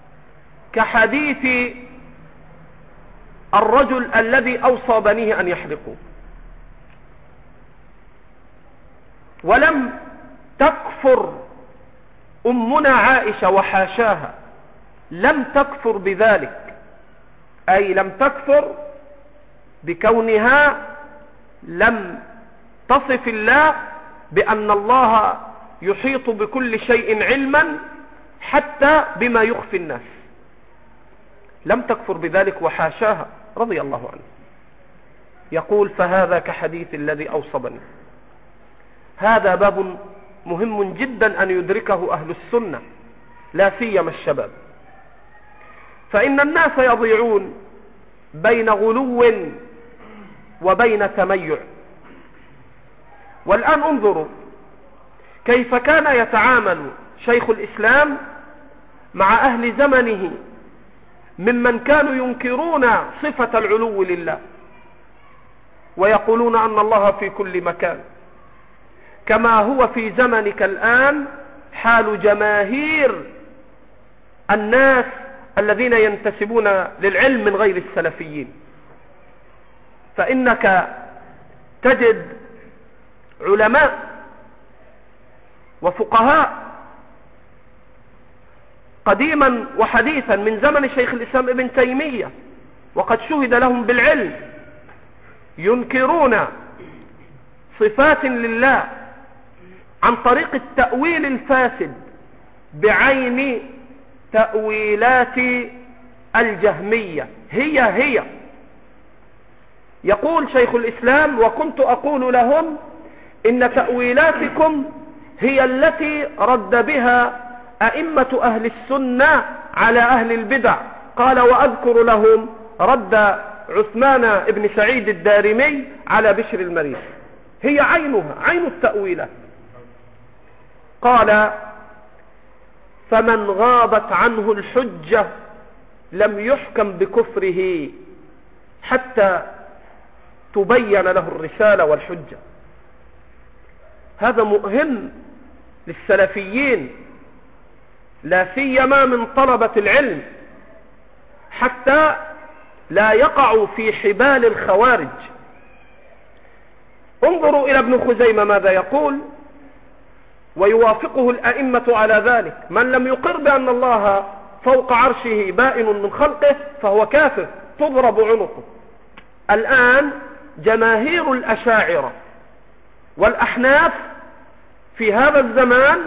كحديث الرجل الذي أوصى بنيه أن يحرقوا، ولم تكفر أمنا عائشة وحاشاها، لم تكفر بذلك، أي لم تكفر بكونها لم تصف الله بأن الله يحيط بكل شيء علما حتى بما يخفي الناس، لم تكفر بذلك وحاشاها رضي الله عنه. يقول فهذا كحديث الذي أوصبني. هذا باب مهم جدا أن يدركه أهل السنة لا سيما الشباب، فإن الناس يضيعون بين غلو وبين تميع. والآن انظروا كيف كان يتعامل شيخ الإسلام مع أهل زمنه ممن كانوا ينكرون صفة العلو لله ويقولون أن الله في كل مكان، كما هو في زمنك الآن حال جماهير الناس الذين ينتسبون للعلم من غير السلفيين. فإنك تجد علماء وفقهاء قديما وحديثا من زمن شيخ الإسلام ابن تيمية وقد شهد لهم بالعلم ينكرون صفات لله عن طريق التأويل الفاسد بعين تأويلات الجهمية. هي هي يقول شيخ الإسلام وكنت أقول لهم إن تأويلاتكم هي التي رد بها أئمة أهل السنة على أهل البدع. قال وأذكر لهم رد عثمان بن سعيد الدارمي على بشر المريسي، هي عينها عين التأويلات. قال فمن غابت عنه الحجة لم يحكم بكفره حتى تبين له الرسالة والحجة. هذا مهم للسلفيين لا سيما من طلبة العلم حتى لا يقعوا في حبال الخوارج. انظروا إلى ابن خزيمة ماذا يقول، ويوافقه الأئمة على ذلك: من لم يقر بأن الله فوق عرشه بائن من خلقه فهو كافر تضرب عنقه. الآن جماهير الأشاعرة والأحناف في هذا الزمان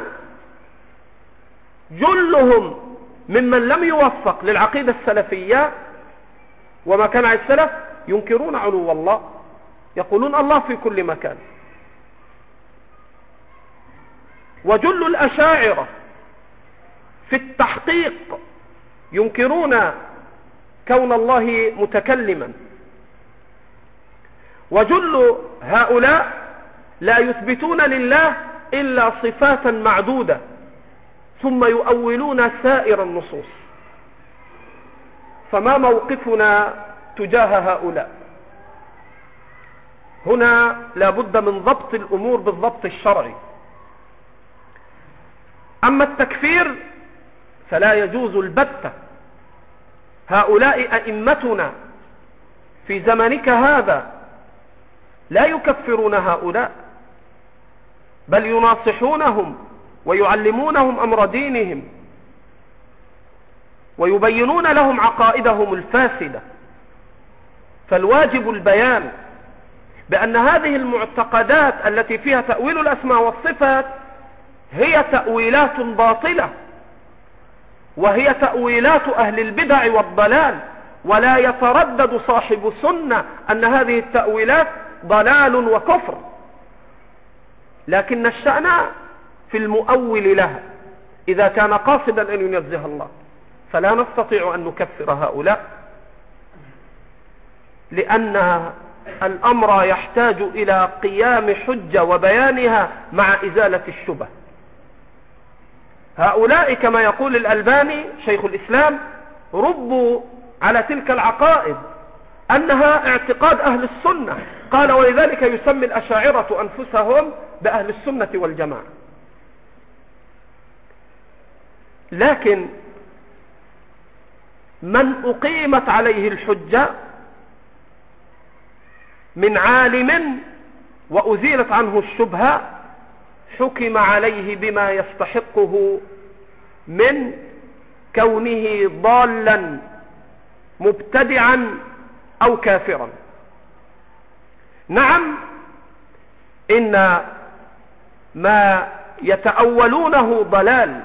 جلهم ممن لم يوفق للعقيدة السلفية وما كان على السلف ينكرون علو الله، يقولون الله في كل مكان. وجل الأشاعرة في التحقيق ينكرون كون الله متكلما. وجل هؤلاء لا يثبتون لله إلا صفات معدودة ثم يؤولون سائر النصوص. فما موقفنا تجاه هؤلاء؟ هنا لا بد من ضبط الأمور بالضبط الشرعي. أما التكفير فلا يجوز البتة. هؤلاء أئمتنا في زمنك هذا لا يكفرون هؤلاء، بل يناصحونهم ويعلمونهم أمر دينهم ويبينون لهم عقائدهم الفاسدة. فالواجب البيان بأن هذه المعتقدات التي فيها تأويل الأسماء والصفات هي تأويلات باطلة، وهي تأويلات أهل البدع والضلال، ولا يتردد صاحب سنة أن هذه التأويلات ضلال وكفر، لكن الشأن في المؤول لها إذا كان قاصدا أن ينزه الله. فلا نستطيع أن نكفر هؤلاء لأن الأمر يحتاج إلى قيام حجة وبيانها مع إزالة الشبه. هؤلاء كما يقول الألباني شيخ الإسلام ربوا على تلك العقائد أنها اعتقاد أهل السنة. قال ولذلك يسمي الأشاعرة أنفسهم بأهل السنة والجماعة. لكن من أقيمت عليه الحجة من عالم وأزيلت عنه الشبهة حكم عليه بما يستحقه من كونه ضالا مبتدعا أو كافرا. نعم، إن ما يتأولونه ضلال،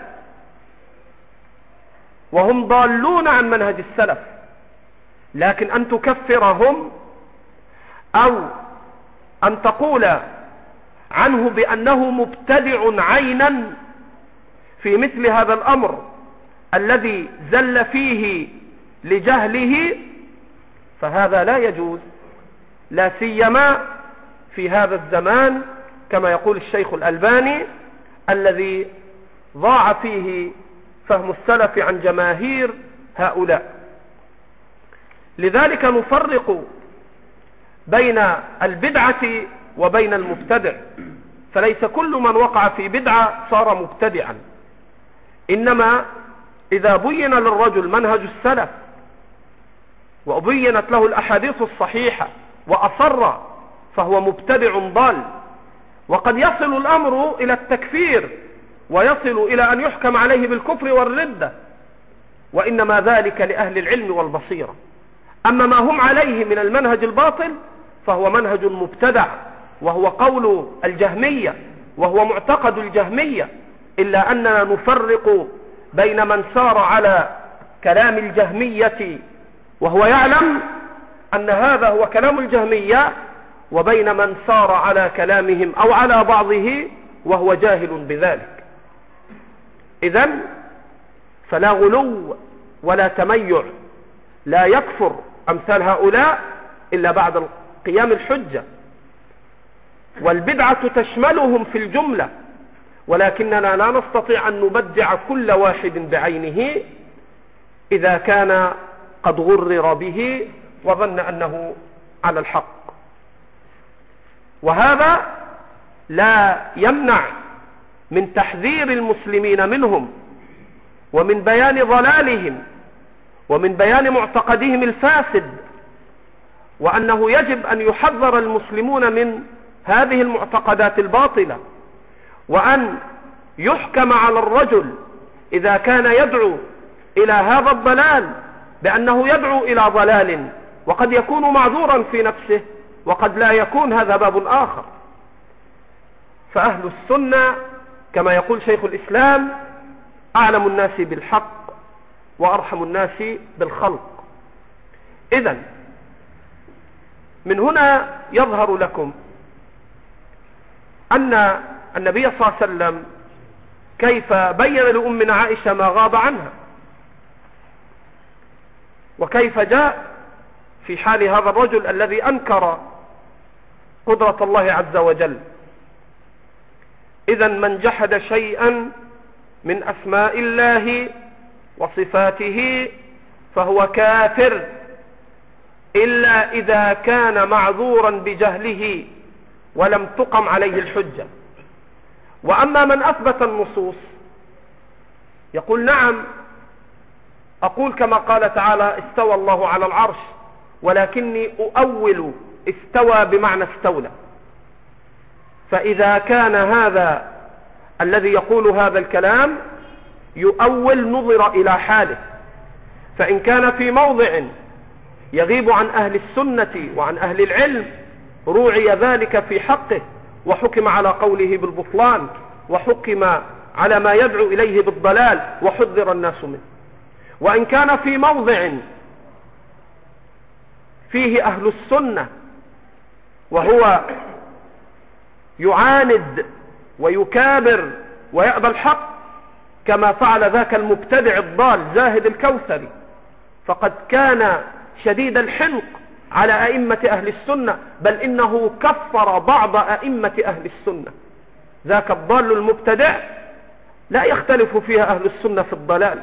وهم ضالون عن منهج السلف، لكن أن تكفرهم أو أن تقول عنه بأنه مبتدع عينا في مثل هذا الأمر الذي زل فيه لجهله، فهذا لا يجوز، لا سيما في هذا الزمان كما يقول الشيخ الألباني الذي ضاع فيه فهم السلف عن جماهير هؤلاء. لذلك نفرق بين البدعة وبين المبتدع، فليس كل من وقع في بدعة صار مبتدعا، إنما إذا بين للرجل منهج السلف وبينت له الأحاديث الصحيحة وأصر فهو مبتدع ضال. وقد يصل الأمر إلى التكفير ويصل إلى أن يحكم عليه بالكفر والردة، وإنما ذلك لأهل العلم والبصيرة. أما ما هم عليه من المنهج الباطل فهو منهج مبتدع، وهو قول الجهمية وهو معتقد الجهمية، إلا أننا نفرق بين من سار على كلام الجهمية وهو يعلم أن هذا هو كلام الجهمية، وبين من سار على كلامهم أو على بعضه وهو جاهل بذلك. إذن فلا غلو ولا تميع، لا يكفر أمثال هؤلاء إلا بعد قيام الحجة، والبدعة تشملهم في الجملة، ولكننا لا نستطيع أن نبدع كل واحد بعينه إذا كان قد غرر به وظن أنه على الحق. وهذا لا يمنع من تحذير المسلمين منهم ومن بيان ضلالهم ومن بيان معتقدهم الفاسد، وأنه يجب أن يحذر المسلمون من هذه المعتقدات الباطلة، وأن يحكم على الرجل إذا كان يدعو إلى هذا الضلال بأنه يدعو إلى ضلال، وقد يكون معذورا في نفسه وقد لا يكون، هذا باب آخر. فأهل السنة كما يقول شيخ الإسلام أعلم الناس بالحق وأرحم الناس بالخلق. إذن من هنا يظهر لكم أن النبي صلى الله عليه وسلم كيف بين لأمنا عائشة ما غاب عنها، وكيف جاء في حال هذا الرجل الذي أنكر قدرة الله عز وجل. إذن من جحد شيئا من أسماء الله وصفاته فهو كافر، إلا إذا كان معذورا بجهله ولم تقم عليه الحجة. وأما من أثبت النصوص يقول نعم، أقول كما قال تعالى استوى الله على العرش، ولكني أؤول استوى بمعنى استولى. فإذا كان هذا الذي يقول هذا الكلام يؤول نظر إلى حاله، فإن كان في موضع يغيب عن أهل السنة وعن أهل العلم روعي ذلك في حقه وحكم على قوله بالبطلان، وحكم على ما يدعو إليه بالضلال وحذر الناس منه. وإن كان في موضع فيه أهل السنة وهو يعاند ويكابر ويأبى الحق كما فعل ذاك المبتدع الضال زاهد الكوثري، فقد كان شديد الحنق على أئمة أهل السنة، بل إنه كفر بعض أئمة أهل السنة. ذاك الضال المبتدع لا يختلف فيها أهل السنة في الضلال،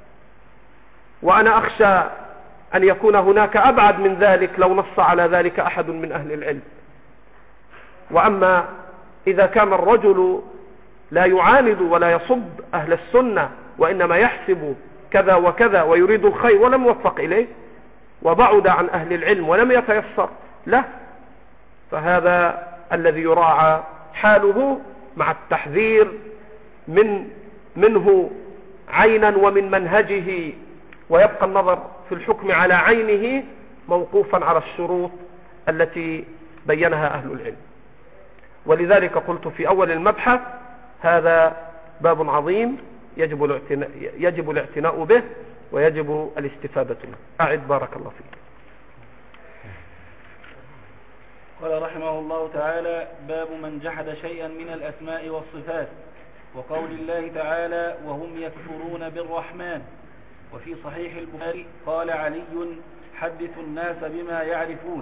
وأنا أخشى أن يكون هناك أبعد من ذلك لو نص على ذلك أحد من أهل العلم. وأما إذا كان الرجل لا يعاند ولا يصب أهل السنة، وإنما يحسب كذا وكذا ويريد الخير ولم يوفق إليه، وبعد عن أهل العلم ولم يتيسر له، فهذا الذي يراعى حاله مع التحذير من منه عينا ومن منهجه، ويبقى النظر في الحكم على عينه موقوفا على الشروط التي بينها أهل العلم. ولذلك قلت في أول المبحث هذا باب عظيم يجب الاعتناء, يجب الاعتناء به ويجب الاستفادة منه. أعد بارك الله فيك. قال رحمه الله تعالى: باب من جحد شيئا من الأسماء والصفات، وقول الله تعالى: وهم يكفرون بالرحمن. وفي صحيح البخاري قال علي: حدث الناس بما يعرفون.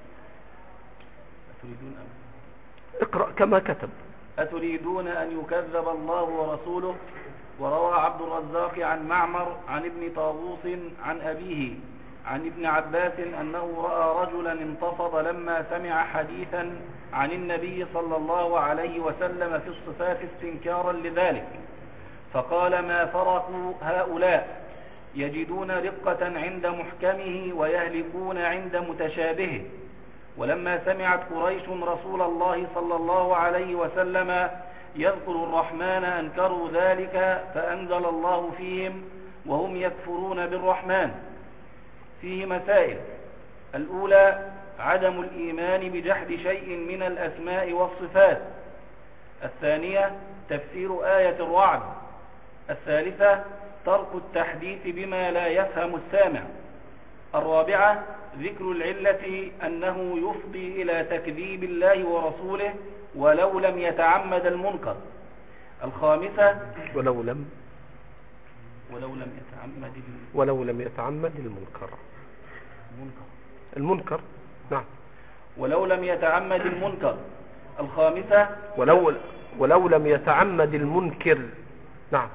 أتريدون أن اقرأ كما كتب. أتريدون أن يكذب الله ورسوله. وروى عبد الرزاق عن معمر عن ابن طاووس عن أبيه عن ابن عباس أنه رأى رجلا انتفض لما سمع حديثا عن النبي صلى الله عليه وسلم في الصفات استنكارا لذلك، فقال: ما فرقوا هؤلاء، يجدون رقة عند محكمه ويهلكون عند متشابهه. ولما سمعت قريش رسول الله صلى الله عليه وسلم يذكر الرحمن أنكروا ذلك، فأنزل الله فيهم: وهم يكفرون بالرحمن. فيه مسائل: الأولى عدم الإيمان بجحد شيء من الأسماء والصفات. الثانية تفسير آية الرعد. الثالثة ترك التحديث بما لا يفهم السامع. الرابعة ذكر العلة أنه يفضي إلى تكذيب الله ورسوله ولو لم يتعمد المنكر. الخامسة ولو لم ولو لم يتعمد ولو لم يتعمد المنكر المنكر المنكر نعم ولو لم يتعمد المنكر. الخامسة ولو ولو لم يتعمد المنكر نعم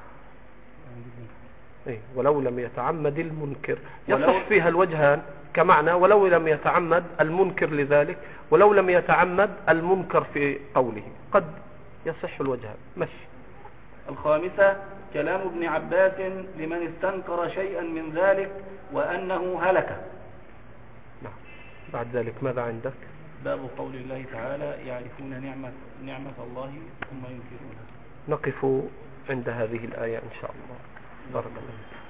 إيه ولو لم يتعمد المنكر يصح فيها الوجهان كمعنى ولو لم يتعمد المنكر لذلك، ولو لم يتعمد المنكر في قوله، قد يصح الوجهان مشي. الخامسة كلام ابن عباس لمن استنكر شيئا من ذلك وأنه هلك. نعم. بعد ذلك ماذا عندك؟ باب قول الله تعالى: يعرفون نعمة, نعمة الله ثم ينكرونها. نقف عند هذه الآية إن شاء الله. بارك الله.